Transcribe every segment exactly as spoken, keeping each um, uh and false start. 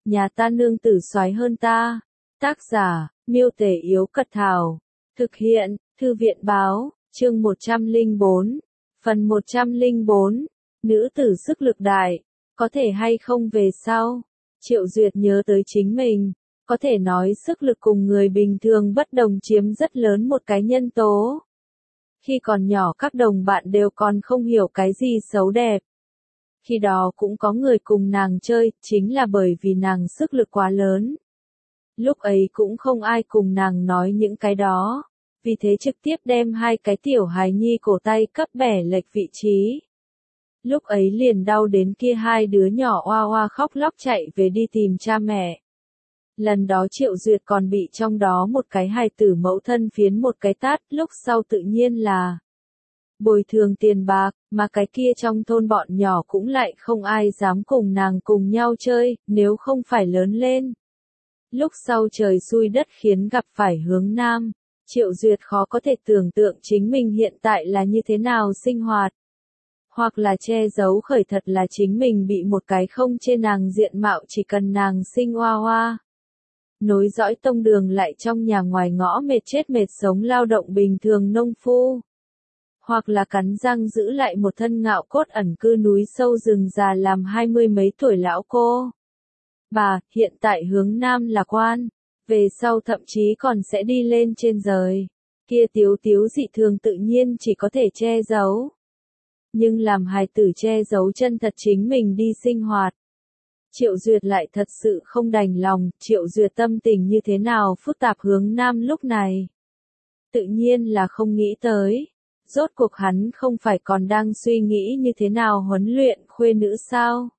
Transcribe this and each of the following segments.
nhà ta nương tử soái hơn ta. Tác giả, Miêu Tể Yếu Cật Thảo. Thực hiện, Thư viện Báo, chương một trăm lẻ bốn. Phần một trăm lẻ bốn. Nữ tử sức lực đại, có thể hay không về sau. Triệu Duyệt nhớ tới chính mình, có thể nói sức lực cùng người bình thường bất đồng chiếm rất lớn một cái nhân tố. Khi còn nhỏ các đồng bạn đều còn không hiểu cái gì xấu đẹp. Khi đó cũng có người cùng nàng chơi, chính là bởi vì nàng sức lực quá lớn. Lúc ấy cũng không ai cùng nàng nói những cái đó, vì thế trực tiếp đem hai cái tiểu hài nhi cổ tay cấp bẻ lệch vị trí. Lúc ấy liền đau đến kia hai đứa nhỏ oa oa khóc lóc chạy về đi tìm cha mẹ. Lần đó Triệu Duyệt còn bị trong đó một cái hài tử mẫu thân phiến một cái tát, lúc sau tự nhiên là bồi thường tiền bạc, mà cái kia trong thôn bọn nhỏ cũng lại không ai dám cùng nàng cùng nhau chơi, nếu không phải lớn lên. Lúc sau trời xui đất khiến gặp phải hướng nam, Triệu Duyệt khó có thể tưởng tượng chính mình hiện tại là như thế nào sinh hoạt. Hoặc là che giấu khởi thật là chính mình bị một cái không chê nàng diện mạo chỉ cần nàng sinh hoa hoa. Nối dõi tông đường lại trong nhà ngoài ngõ mệt chết mệt sống lao động bình thường nông phu. Hoặc là cắn răng giữ lại một thân ngạo cốt ẩn cư núi sâu rừng già làm hai mươi mấy tuổi lão cô. Bà, hiện tại hướng nam là quan, về sau thậm chí còn sẽ đi lên trên rời. Kia tiếu tiếu dị thường tự nhiên chỉ có thể che giấu. Nhưng làm hài tử che giấu chân thật chính mình đi sinh hoạt. Triệu Duyệt lại thật sự không đành lòng, Triệu Duyệt tâm tình như thế nào phức tạp hướng nam lúc này. Tự nhiên là không nghĩ tới. Rốt cuộc hắn không phải còn đang suy nghĩ như thế nào huấn luyện khuê nữ sao?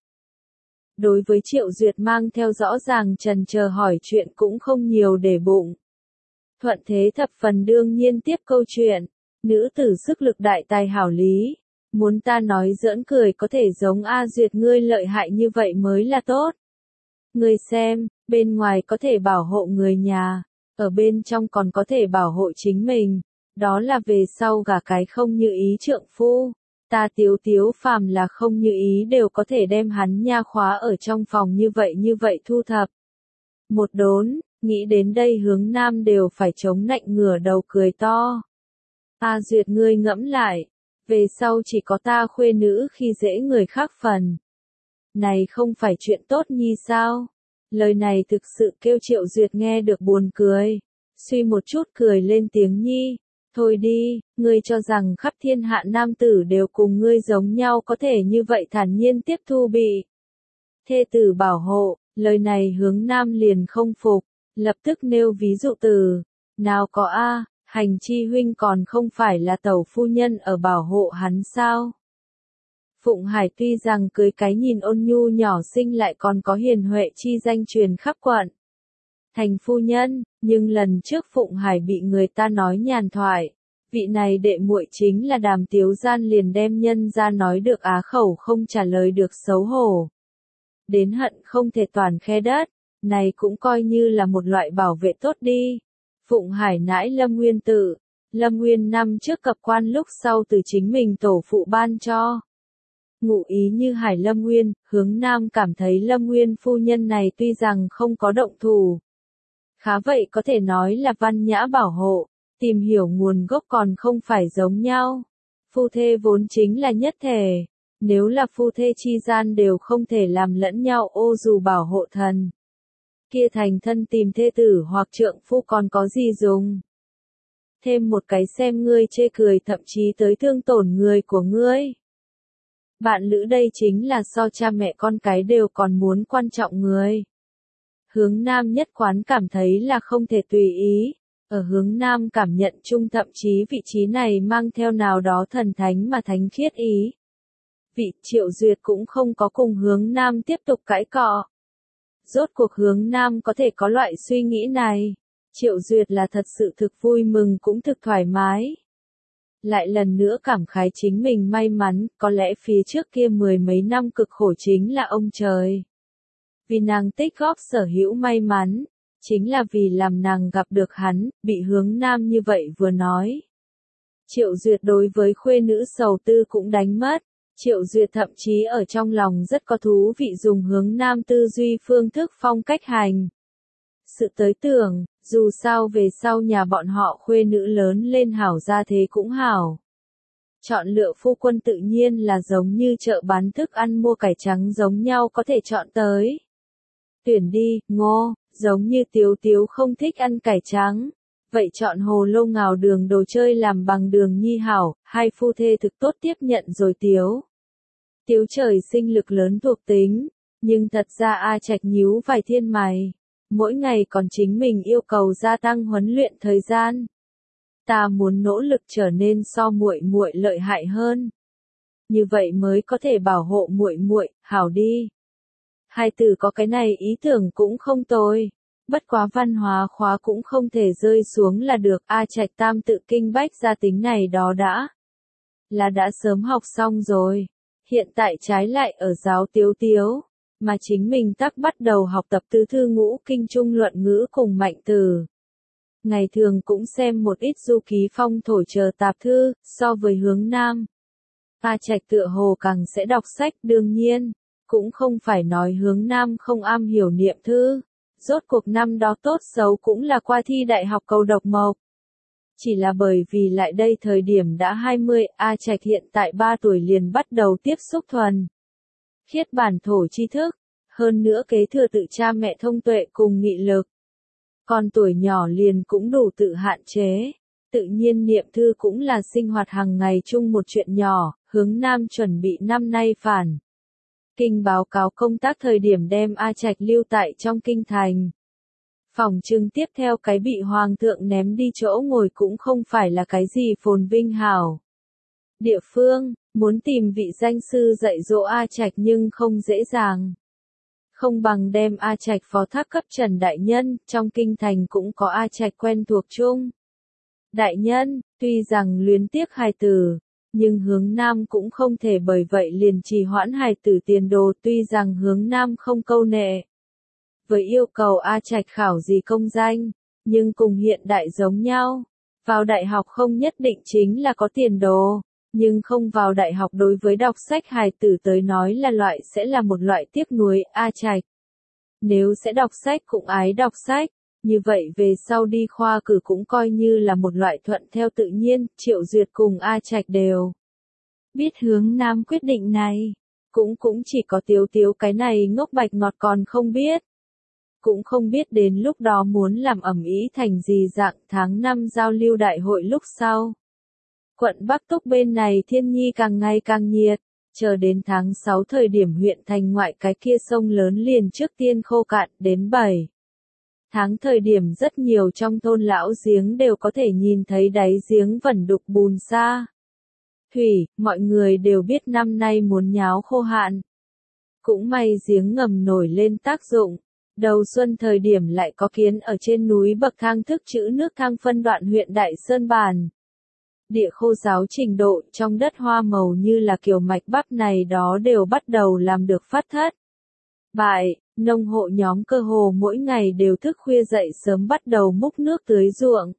Đối với Triệu Duyệt mang theo rõ ràng trần chờ hỏi chuyện cũng không nhiều để bụng. Thuận thế thập phần đương nhiên tiếp câu chuyện. Nữ tử sức lực đại tài hảo lý. Muốn ta nói giỡn cười có thể giống A Duyệt ngươi lợi hại như vậy mới là tốt. Ngươi xem, bên ngoài có thể bảo hộ người nhà, ở bên trong còn có thể bảo hộ chính mình. Đó là về sau gả cái không như ý trượng phu. Ta tiếu tiếu phàm là không như ý đều có thể đem hắn nha khóa ở trong phòng như vậy như vậy thu thập. Một đốn, nghĩ đến đây hướng nam đều phải chống nạnh ngửa đầu cười to. A Duyệt ngươi ngẫm lại, về sau chỉ có ta khuê nữ khi dễ người khác phần. Này không phải chuyện tốt nhi sao? Lời này thực sự kêu Triệu Duyệt nghe được buồn cười. Suy một chút cười lên tiếng nhi. Thôi đi, ngươi cho rằng khắp thiên hạ nam tử đều cùng ngươi giống nhau có thể như vậy thản nhiên tiếp thu bị thê tử bảo hộ, lời này hướng nam liền không phục, lập tức nêu ví dụ từ, nào có a, hành chi huynh còn không phải là tẩu phu nhân ở bảo hộ hắn sao? Phụng Hải tuy rằng cưới cái nhìn ôn nhu nhỏ xinh lại còn có hiền huệ chi danh truyền khắp quận thành phu nhân, nhưng lần trước Phụng Hải bị người ta nói nhàn thoại, vị này đệ muội chính là Đàm Tiếu Gian liền đem nhân ra nói được á khẩu không trả lời được xấu hổ. Đến hận không thể toàn khe đất, này cũng coi như là một loại bảo vệ tốt đi. Phụng Hải nãi Lâm Nguyên tự, Lâm Nguyên năm trước cập quan lúc sau từ chính mình tổ phụ ban cho. Ngụ ý như Hải Lâm Nguyên, hướng nam cảm thấy Lâm Nguyên phu nhân này tuy rằng không có động thủ. Khá vậy có thể nói là văn nhã bảo hộ, tìm hiểu nguồn gốc còn không phải giống nhau. Phu thê vốn chính là nhất thể, nếu là phu thê chi gian đều không thể làm lẫn nhau ô dù bảo hộ thần. Kia thành thân tìm thê tử hoặc trượng phu còn có gì dùng. Thêm một cái xem ngươi chê cười thậm chí tới thương tổn người của ngươi. Bạn lữ đây chính là so cha mẹ con cái đều còn muốn quan trọng người. Hướng nam nhất quán cảm thấy là không thể tùy ý, ở hướng nam cảm nhận chung thậm chí vị trí này mang theo nào đó thần thánh mà thánh khiết ý. Vị Triệu Duyệt cũng không có cùng hướng nam tiếp tục cãi cọ. Rốt cuộc hướng nam có thể có loại suy nghĩ này, Triệu Duyệt là thật sự thực vui mừng cũng thực thoải mái. Lại lần nữa cảm khái chính mình may mắn, có lẽ phía trước kia mười mấy năm cực khổ chính là ông trời. Vì nàng tích góp sở hữu may mắn, chính là vì làm nàng gặp được hắn, bị hướng nam như vậy vừa nói. Triệu Duyệt đối với khuê nữ sầu tư cũng đánh mất, Triệu Duyệt thậm chí ở trong lòng rất có thú vị dùng hướng nam tư duy phương thức phong cách hành. Sự tới tưởng, dù sao về sau nhà bọn họ khuê nữ lớn lên hảo ra thế cũng hảo. Chọn lựa phu quân tự nhiên là giống như chợ bán thức ăn mua cải trắng giống nhau có thể chọn tới. Tuyển đi, Ngô, giống như Tiếu Tiếu không thích ăn cải trắng. Vậy chọn hồ lô ngào đường đồ chơi làm bằng đường nhi hảo, hai phu thê thực tốt tiếp nhận rồi Tiếu. Tiếu trời sinh lực lớn thuộc tính, nhưng thật ra A Trạch nhíu vài thiên mày. Mỗi ngày còn chính mình yêu cầu gia tăng huấn luyện thời gian. Ta muốn nỗ lực trở nên so muội muội lợi hại hơn. Như vậy mới có thể bảo hộ muội muội, hảo đi. Hai từ có cái này ý tưởng cũng không tồi. Bất quá văn hóa khóa cũng không thể rơi xuống là được. A Trạch tam tự kinh bách gia tính này đó đã. Là đã sớm học xong rồi. Hiện tại trái lại ở giáo Tiếu Tiếu. Mà chính mình tắc bắt đầu học tập tứ thư ngũ kinh trung luận ngữ cùng mạnh từ. Ngày thường cũng xem một ít du ký phong thổi chờ tạp thư, so với hướng nam. A Trạch tựa hồ càng sẽ đọc sách đương nhiên, cũng không phải nói hướng nam không am hiểu niệm thư. Rốt cuộc năm đó tốt xấu cũng là qua thi đại học cầu độc mộc. Chỉ là bởi vì lại đây thời điểm đã hai mươi, A Trạch hiện tại ba tuổi liền bắt đầu tiếp xúc thuần. Khiết bản thổ tri thức, hơn nữa kế thừa tự cha mẹ thông tuệ cùng nghị lực. Còn tuổi nhỏ liền cũng đủ tự hạn chế, tự nhiên niệm thư cũng là sinh hoạt hàng ngày chung một chuyện nhỏ, hướng nam chuẩn bị năm nay phản. Kinh báo cáo công tác thời điểm đem A Trạch lưu tại trong kinh thành. Phòng trưng tiếp theo cái bị hoàng thượng ném đi chỗ ngồi cũng không phải là cái gì phồn vinh hảo. Địa phương, muốn tìm vị danh sư dạy dỗ A Trạch nhưng không dễ dàng. Không bằng đem A Trạch phó thác cấp Trần Đại Nhân, trong kinh thành cũng có A Trạch quen thuộc chung. Đại Nhân, tuy rằng luyến tiếc hài tử, nhưng hướng nam cũng không thể bởi vậy liền trì hoãn hài tử tiền đồ tuy rằng hướng nam không câu nệ. Với yêu cầu A Trạch khảo gì công danh, nhưng cùng hiện đại giống nhau. Vào đại học không nhất định chính là có tiền đồ. Nhưng không vào đại học đối với đọc sách hài tử tới nói là loại sẽ là một loại tiếc nuối. A Trạch. Nếu sẽ đọc sách cũng ái đọc sách, như vậy về sau đi khoa cử cũng coi như là một loại thuận theo tự nhiên. Triệu Duyệt cùng A Trạch đều biết hướng nam quyết định này, cũng cũng chỉ có Tiếu Tiếu cái này ngốc bạch ngọt còn không biết. Cũng không biết đến lúc đó muốn làm ẩm ý thành gì dạng. Tháng năm giao lưu đại hội lúc sau. Quận Bắc Túc bên này thiên nhi càng ngày càng nhiệt, chờ đến tháng sáu thời điểm huyện thành ngoại cái kia sông lớn liền trước tiên khô cạn, đến bảy tháng thời điểm rất nhiều trong thôn lão giếng đều có thể nhìn thấy đáy giếng vẩn đục bùn xa. Thủy, mọi người đều biết năm nay muốn nháo khô hạn. Cũng may giếng ngầm nổi lên tác dụng, đầu xuân thời điểm lại có kiến ở trên núi bậc thang thức trữ nước thang phân đoạn huyện Đại Sơn Bản. Địa khô giáo trình độ trong đất hoa màu như là kiểu mạch bắp này đó đều bắt đầu làm được phát thất. Bại, nông hộ nhóm cơ hồ mỗi ngày đều thức khuya dậy sớm bắt đầu múc nước tưới ruộng.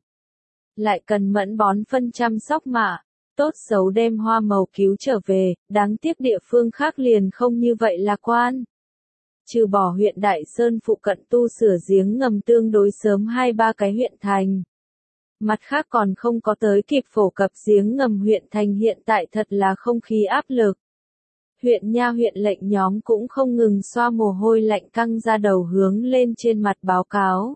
Lại cần mẫn bón phân chăm sóc mạ, tốt xấu đem hoa màu cứu trở về, đáng tiếc địa phương khác liền không như vậy lạc quan. Trừ bỏ huyện Đại Sơn phụ cận tu sửa giếng ngầm tương đối sớm hai ba cái huyện thành. Mặt khác còn không có tới kịp phổ cập giếng ngầm huyện thành hiện tại thật là không khí áp lực. Huyện nha huyện lệnh nhóm cũng không ngừng xoa mồ hôi lạnh căng ra đầu hướng lên trên mặt báo cáo.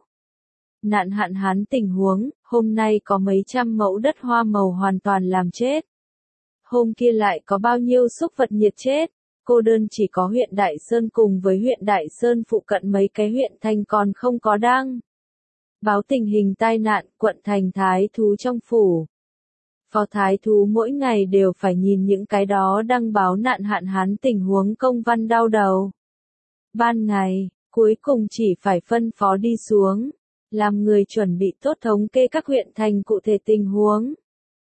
Nạn hạn hán tình huống, hôm nay có mấy trăm mẫu đất hoa màu hoàn toàn làm chết. Hôm kia lại có bao nhiêu súc vật nhiệt chết. Cô đơn chỉ có huyện Đại Sơn cùng với huyện Đại Sơn phụ cận mấy cái huyện thành còn không có đăng báo tình hình tai nạn. Quận thành thái thú trong phủ. Phó thái thú mỗi ngày đều phải nhìn những cái đó đăng báo nạn hạn hán tình huống công văn đau đầu. Ban ngày, cuối cùng chỉ phải phân phó đi xuống, làm người chuẩn bị tốt thống kê các huyện thành cụ thể tình huống.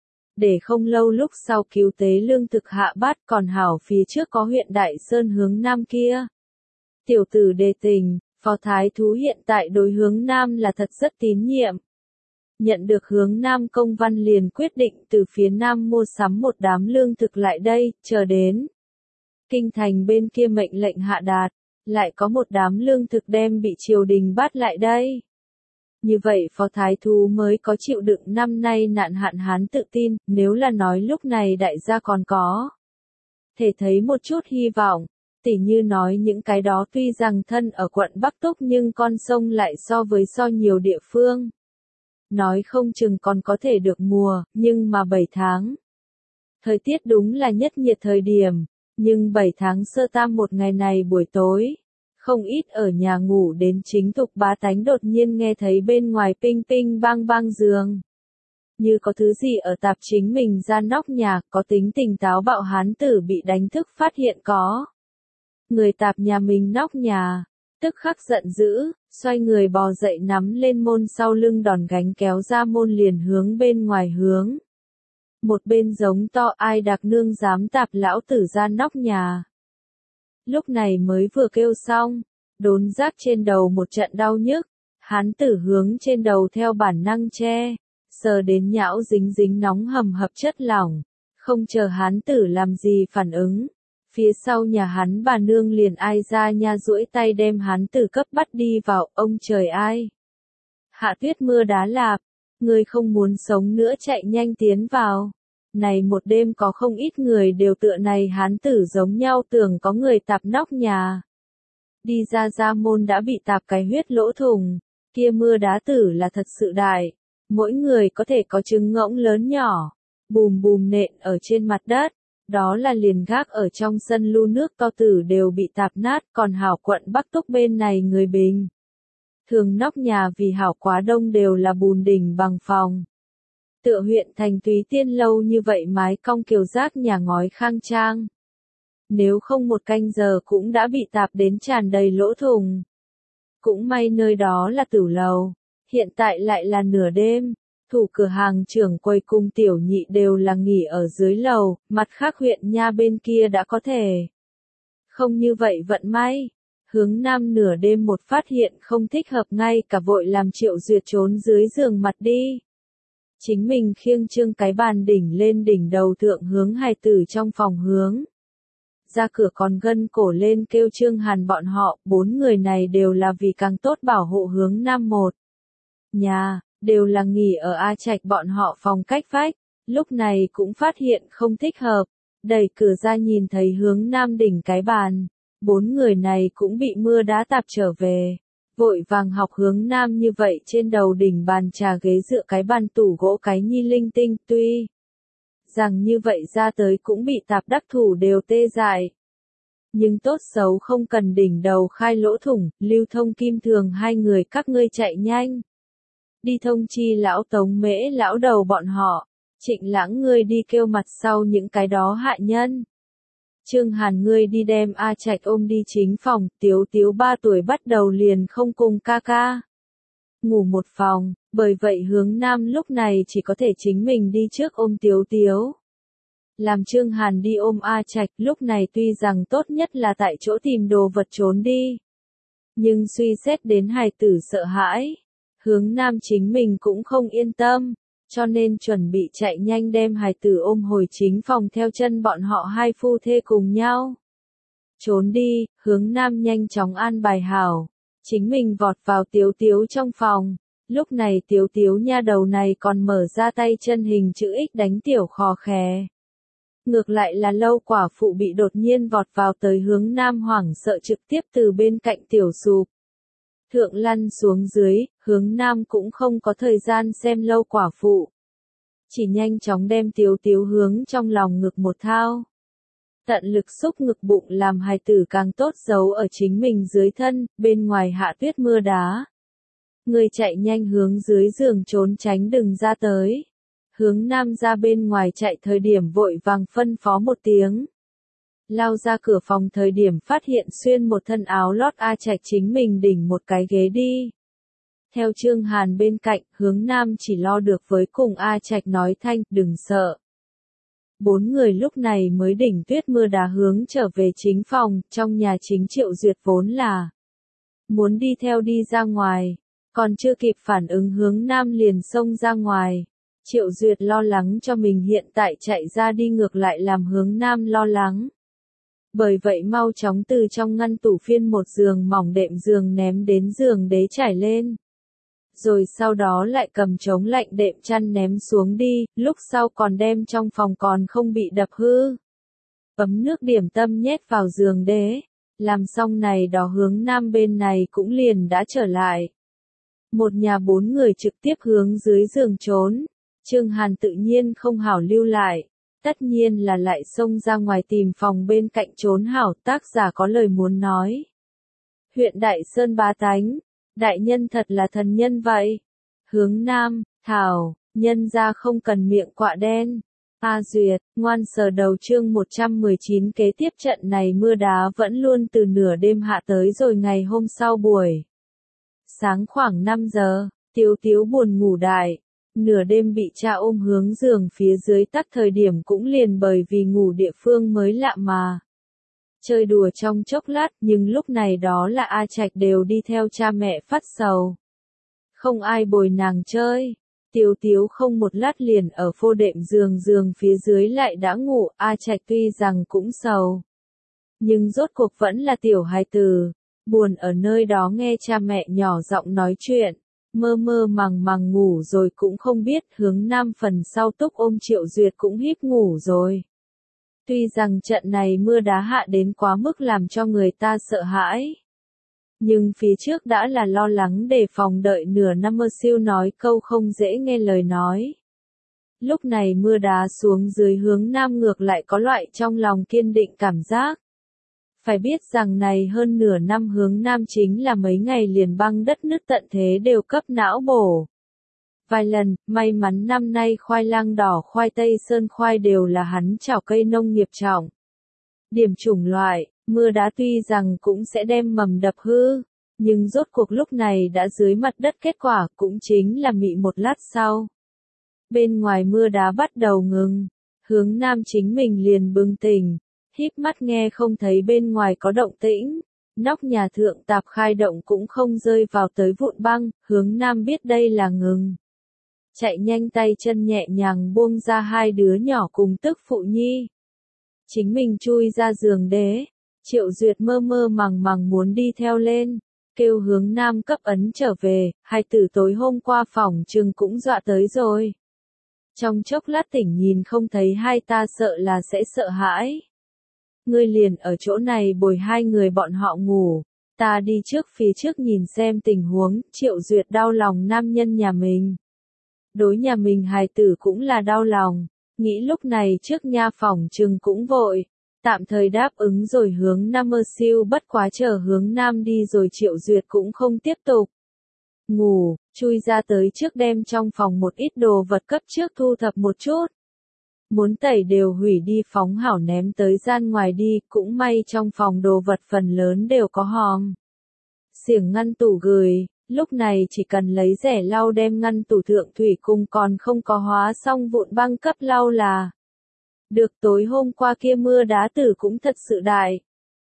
Để không lâu lúc sau cứu tế lương thực hạ bát còn hảo phía trước có huyện Đại Sơn hướng nam kia. Tiểu tử đề tình, phó thái thú hiện tại đối hướng nam là thật rất tín nhiệm. Nhận được hướng nam công văn liền quyết định từ phía nam mua sắm một đám lương thực lại đây, chờ đến. Kinh thành bên kia mệnh lệnh hạ đạt, lại có một đám lương thực đem bị triều đình bắt lại đây. Như vậy Phó Thái Thú mới có chịu đựng năm nay nạn hạn hán tự tin, nếu là nói lúc này đại gia còn có thể thấy một chút hy vọng, tỉ như nói những cái đó tuy rằng thân ở quận Bắc Túc nhưng con sông lại so với so nhiều địa phương. Nói không chừng còn có thể được mùa, nhưng mà bảy tháng. Thời tiết đúng là nhất nhiệt thời điểm, nhưng bảy tháng sơ tam một ngày này buổi tối, không ít ở nhà ngủ đến chính thục bá tánh đột nhiên nghe thấy bên ngoài ping ping bang bang giường. Như có thứ gì ở tạp chính mình ra nóc nhà, có tính tình táo bạo hán tử bị đánh thức phát hiện có người tạp nhà mình nóc nhà, tức khắc giận dữ, xoay người bò dậy nắm lên môn sau lưng đòn gánh kéo ra môn liền hướng bên ngoài hướng. Một bên giống to ai đặc nương dám tạp lão tử ra nóc nhà. Lúc này mới vừa kêu xong, đốn giác trên đầu một trận đau nhức, hán tử hướng trên đầu theo bản năng che, sờ đến nhão dính dính nóng hầm hập chất lỏng, không chờ hán tử làm gì phản ứng. Phía sau nhà hắn bà nương liền ai ra nha duỗi tay đem hán tử cấp bắt đi vào, ông trời ai. Hạ tuyết mưa đá lạp, người không muốn sống nữa chạy nhanh tiến vào. Này một đêm có không ít người đều tựa này hán tử giống nhau tưởng có người tạp nóc nhà. Đi ra ra môn đã bị tạp cái huyết lỗ thùng, kia mưa đá tử là thật sự đại. Mỗi người có thể có trứng ngỗng lớn nhỏ, bùm bùm nện ở trên mặt đất. Đó là liền gác ở trong sân lu nước to tử đều bị tạp nát, còn hảo quận Bắc Túc bên này người bình. Thường nóc nhà vì hảo quá đông đều là bùn đỉnh bằng phòng. Tựa huyện thành Túy Tiên lâu như vậy mái cong kiều giác nhà ngói khang trang. Nếu không một canh giờ cũng đã bị tạp đến tràn đầy lỗ thùng. Cũng may nơi đó là tử lầu, hiện tại lại là nửa đêm. Thủ cửa hàng trưởng quầy cùng tiểu nhị đều là nghỉ ở dưới lầu, mặt khác huyện nha bên kia đã có thể. Không như vậy vận may, hướng nam nửa đêm một phát hiện không thích hợp ngay cả vội làm Triệu Duyệt trốn dưới giường mặt đi. Chính mình khiêng trương cái bàn đỉnh lên đỉnh đầu thượng hướng hài tử trong phòng hướng. Ra cửa còn gân cổ lên kêu Trương Hàn bọn họ, bốn người này đều là vì càng tốt bảo hộ hướng nam một. Nhà. Đều là nghỉ ở A Trạch bọn họ phòng cách vách, lúc này cũng phát hiện không thích hợp, đẩy cửa ra nhìn thấy hướng nam đỉnh cái bàn, bốn người này cũng bị mưa đá tạp trở về, vội vàng học hướng nam như vậy trên đầu đỉnh bàn trà ghế dựa cái bàn tủ gỗ cái nhi linh tinh, tuy rằng như vậy ra tới cũng bị tạp đắc thủ đều tê dại. Nhưng tốt xấu không cần đỉnh đầu khai lỗ thủng, Lưu Thông Kim Thường hai người các ngươi chạy nhanh. Đi thông chi lão Tống Mễ lão đầu bọn họ, Trịnh Lãng ngươi đi kêu mặt sau những cái đó hại nhân. Trương Hàn ngươi đi đem A Trạch ôm đi chính phòng, Tiếu Tiếu ba tuổi bắt đầu liền không cùng ca ca. Ngủ một phòng, bởi vậy hướng nam lúc này chỉ có thể chính mình đi trước ôm Tiếu Tiếu. Làm Trương Hàn đi ôm A Trạch lúc này tuy rằng tốt nhất là tại chỗ tìm đồ vật trốn đi. Nhưng suy xét đến hài tử sợ hãi. Hướng nam chính mình cũng không yên tâm, cho nên chuẩn bị chạy nhanh đem hài tử ôm hồi chính phòng theo chân bọn họ hai phu thê cùng nhau. Trốn đi, hướng nam nhanh chóng an bài hảo, chính mình vọt vào Tiếu Tiếu trong phòng, lúc này Tiếu Tiếu nha đầu này còn mở ra tay chân hình chữ X đánh tiểu khò khè. Ngược lại là Lâu quả phụ bị đột nhiên vọt vào tới hướng nam hoảng sợ trực tiếp từ bên cạnh tiểu sụp. Thượng lăn xuống dưới, hướng nam cũng không có thời gian xem Lâu quả phụ. Chỉ nhanh chóng đem Tiếu Tiếu hướng trong lòng ngực một thao. Tận lực xúc ngực bụng làm hài tử càng tốt giấu ở chính mình dưới thân, bên ngoài hạ tuyết mưa đá. Người chạy nhanh hướng dưới giường trốn tránh đừng ra tới. Hướng nam ra bên ngoài chạy thời điểm vội vàng phân phó một tiếng. Lao ra cửa phòng thời điểm phát hiện xuyên một thân áo lót A Trạch chính mình đỉnh một cái ghế đi. Theo Trương Hàn bên cạnh, hướng nam chỉ lo được với cùng A Trạch nói thanh, đừng sợ. Bốn người lúc này mới đỉnh tuyết mưa đá hướng trở về chính phòng, trong nhà chính Triệu Duyệt vốn là muốn đi theo đi ra ngoài, còn chưa kịp phản ứng hướng nam liền xông ra ngoài. Triệu Duyệt lo lắng cho mình hiện tại chạy ra đi ngược lại làm hướng nam lo lắng. Bởi vậy mau chóng từ trong ngăn tủ phiên một giường mỏng đệm giường ném đến giường đế trải lên. Rồi sau đó lại cầm chống lạnh đệm chăn ném xuống đi, lúc sau còn đem trong phòng còn không bị đập hư. Ấm nước điểm tâm nhét vào giường đế. Làm xong này đó hướng nam bên này cũng liền đã trở lại. Một nhà bốn người trực tiếp hướng dưới giường trốn. Trương Hàn tự nhiên không hảo lưu lại. Tất nhiên là lại xông ra ngoài tìm phòng bên cạnh trốn hảo, tác giả có lời muốn nói. Huyện Đại Sơn bá tánh. Đại nhân thật là thần nhân vậy. Hướng nam, thảo, nhân ra không cần miệng quạ đen. A Duyệt, ngoan sờ đầu chương một trăm mười chín kế tiếp trận này mưa đá vẫn luôn từ nửa đêm hạ tới rồi ngày hôm sau buổi. Sáng khoảng năm giờ, Tiếu Tiếu buồn ngủ đại. Nửa đêm bị cha ôm hướng giường phía dưới tắc thời điểm cũng liền bởi vì ngủ địa phương mới lạ mà. Chơi đùa trong chốc lát nhưng lúc này đó là A Trạch đều đi theo cha mẹ phát sầu. Không ai bồi nàng chơi. Tiếu Tiếu không một lát liền ở phô đệm giường giường phía dưới lại đã ngủ, A Trạch tuy rằng cũng sầu. Nhưng rốt cuộc vẫn là tiểu hài tử, buồn ở nơi đó nghe cha mẹ nhỏ giọng nói chuyện, mơ mơ màng màng ngủ rồi cũng không biết hướng nam phần sau túc ôm Triệu Duyệt cũng híp ngủ rồi. Tuy rằng trận này mưa đá hạ đến quá mức làm cho người ta sợ hãi. Nhưng phía trước đã là lo lắng đề phòng đợi nửa năm mơ siêu nói câu không dễ nghe lời nói. Lúc này mưa đá xuống dưới hướng nam ngược lại có loại trong lòng kiên định cảm giác. Phải biết rằng này hơn nửa năm hướng nam chính là mấy ngày liền băng đất nứt tận thế đều cấp não bổ. Vài lần, may mắn năm nay khoai lang đỏ khoai tây sơn khoai đều là hắn chảo cây nông nghiệp trọng. Điểm chủng loại, mưa đá tuy rằng cũng sẽ đem mầm đập hư, nhưng rốt cuộc lúc này đã dưới mặt đất kết quả cũng chính là mị một lát sau. Bên ngoài mưa đá bắt đầu ngừng, hướng nam chính mình liền bừng tỉnh, híp mắt nghe không thấy bên ngoài có động tĩnh, nóc nhà thượng tạp khai động cũng không rơi vào tới vụn băng, hướng nam biết đây là ngừng. Chạy nhanh tay chân nhẹ nhàng buông ra hai đứa nhỏ cùng tức phụ nhi. Chính mình chui ra giường đế, Triệu Duyệt mơ mơ màng màng muốn đi theo lên, kêu hướng nam cấp ấn trở về, hai tử tối hôm qua phòng trừng cũng dọa tới rồi. Trong chốc lát tỉnh nhìn không thấy hai ta sợ là sẽ sợ hãi. Ngươi liền ở chỗ này bồi hai người bọn họ ngủ, ta đi trước phía trước nhìn xem tình huống, Triệu Duyệt đau lòng nam nhân nhà mình. Đối nhà mình hài tử cũng là đau lòng, nghĩ lúc này trước nha phòng trừng cũng vội, tạm thời đáp ứng rồi hướng nam mơ siêu bất quá chờ hướng nam đi rồi Triệu Duyệt cũng không tiếp tục. Ngủ, chui ra tới trước đem trong phòng một ít đồ vật cấp trước thu thập một chút. Muốn tẩy đều hủy đi phóng hảo ném tới gian ngoài đi, cũng may trong phòng đồ vật phần lớn đều có hòm. Xiềng ngăn tủ gửi, lúc này chỉ cần lấy rẻ lau đem ngăn tủ thượng thủy cung còn không có hóa xong vụn băng cấp lau là. Được tối hôm qua kia mưa đá tử cũng thật sự đại.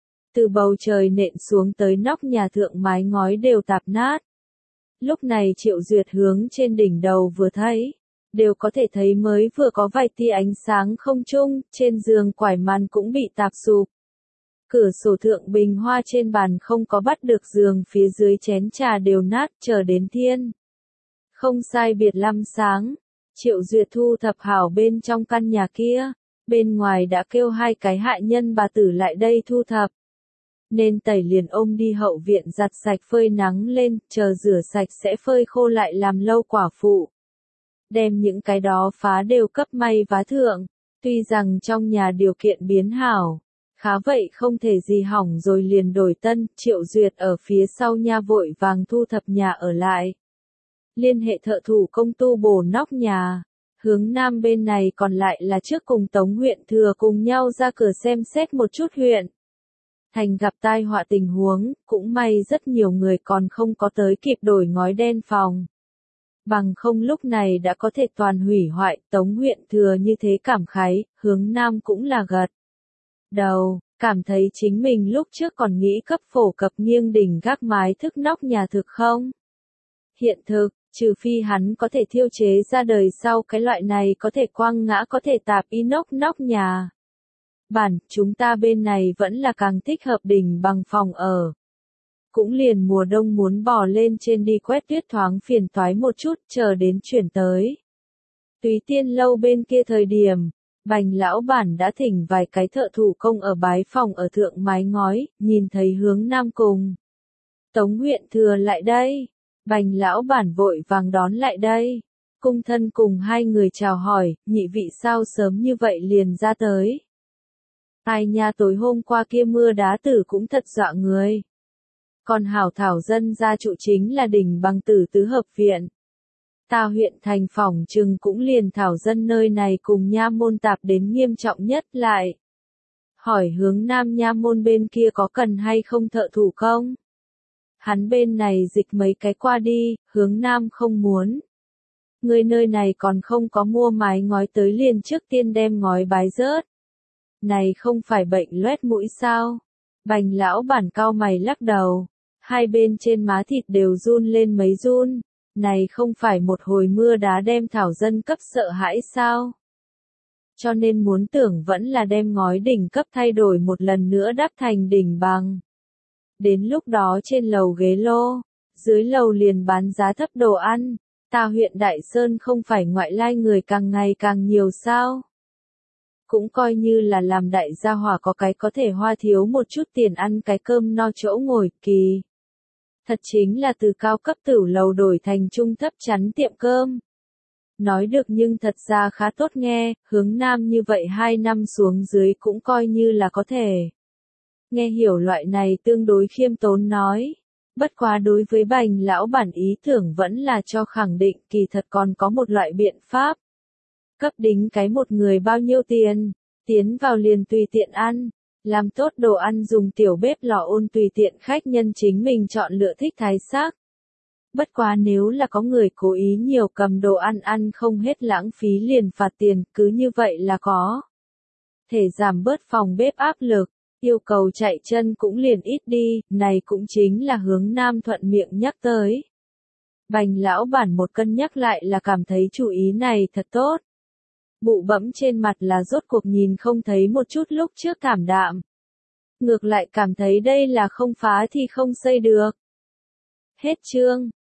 Từ bầu trời nện xuống tới nóc nhà thượng mái ngói đều tạp nát. Lúc này Triệu Duyệt hướng trên đỉnh đầu vừa thấy, đều có thể thấy mới vừa có vài tia ánh sáng không trung, trên giường quải màn cũng bị tạp sụp. Cửa sổ thượng bình hoa trên bàn không có bắt được giường phía dưới chén trà đều nát chờ đến thiên. Không sai biệt lăm sáng, Triệu Duyệt thu thập hảo bên trong căn nhà kia, bên ngoài đã kêu hai cái hại nhân bà tử lại đây thu thập. Nên tẩy liền ôm đi hậu viện giặt sạch phơi nắng lên, chờ rửa sạch sẽ phơi khô lại làm lâu quả phụ. Đem những cái đó phá đều cấp may vá thượng, tuy rằng trong nhà điều kiện biến hảo, khá vậy không thể gì hỏng rồi liền đổi tân, Triệu Duyệt ở phía sau nha vội vàng thu thập nhà ở lại. Liên hệ thợ thủ công tu bổ nóc nhà, hướng nam bên này còn lại là trước cùng Tống huyện thừa cùng nhau ra cửa xem xét một chút huyện. Thành gặp tai họa tình huống, cũng may rất nhiều người còn không có tới kịp đổi ngói đen phòng. Bằng không lúc này đã có thể toàn hủy hoại, Tống huyện thừa như thế cảm khái, hướng nam cũng là gật đầu, cảm thấy chính mình lúc trước còn nghĩ cấp phổ cập nghiêng đỉnh gác mái thức nóc nhà thực không? Hiện thực, trừ phi hắn có thể thiêu chế ra đời sau cái loại này có thể quăng ngã có thể tạp inox nóc nhà. Bản, chúng ta bên này vẫn là càng thích hợp đỉnh bằng phòng ở. Cũng liền mùa đông muốn bò lên trên đi quét tuyết thoáng phiền toái một chút, chờ đến chuyển tới. Túy Tiên lâu bên kia thời điểm, Bành lão bản đã thỉnh vài cái thợ thủ công ở bái phòng ở thượng mái ngói, nhìn thấy Hướng Nam cùng Tống huyện thừa lại đây. Bành lão bản vội vàng đón lại đây. Cung thân cùng hai người chào hỏi, nhị vị sao sớm như vậy liền ra tới. Ai nha, tối hôm qua kia mưa đá tử cũng thật dọa người. Còn hảo thảo dân gia trụ chính là đỉnh bằng tử tứ hợp viện. Ta huyện thành phòng trừng cũng liền thảo dân nơi này cùng nha môn tạp đến nghiêm trọng nhất lại. Hỏi Hướng Nam nha môn bên kia có cần hay không thợ thủ công? Hắn bên này dịch mấy cái qua đi, Hướng Nam không muốn. Người nơi này còn không có mua mái ngói tới liền trước tiên đem ngói bái rớt. Này không phải bệnh loét mũi sao? Bành lão bản cao mày lắc đầu. Hai bên trên má thịt đều run lên mấy run. Này không phải một hồi mưa đá đem thảo dân cấp sợ hãi sao? Cho nên muốn tưởng vẫn là đem ngói đỉnh cấp thay đổi một lần nữa đắp thành đỉnh bằng. Đến lúc đó trên lầu ghế lô, dưới lầu liền bán giá thấp đồ ăn. Ta huyện Đại Sơn không phải ngoại lai người càng ngày càng nhiều sao? Cũng coi như là làm đại gia hỏa có cái có thể hoa thiếu một chút tiền ăn cái cơm no chỗ ngồi, kỳ. Thật chính là từ cao cấp tửu lầu đổi thành trung thấp chắn tiệm cơm. Nói được nhưng thật ra khá tốt nghe, Hướng Nam như vậy hai năm xuống dưới cũng coi như là có thể. Nghe hiểu loại này tương đối khiêm tốn nói. Bất quá đối với Bành lão bản ý tưởng vẫn là cho khẳng định kỳ thật còn có một loại biện pháp. Cấp đính cái một người bao nhiêu tiền, tiến vào liền tùy tiện ăn, làm tốt đồ ăn dùng tiểu bếp lò ôn tùy tiện khách nhân chính mình chọn lựa thích thái sắc. Bất quá nếu là có người cố ý nhiều cầm đồ ăn ăn không hết lãng phí liền phạt tiền, cứ như vậy là có thể giảm bớt phòng bếp áp lực, yêu cầu chạy chân cũng liền ít đi, này cũng chính là Hướng Nam thuận miệng nhắc tới. Bành lão bản một cân nhắc lại là cảm thấy chủ ý này thật tốt. Bụ bẫm trên mặt là rốt cuộc nhìn không thấy một chút lúc trước thảm đạm. Ngược lại cảm thấy đây là không phá thì không xây được. Hết chương.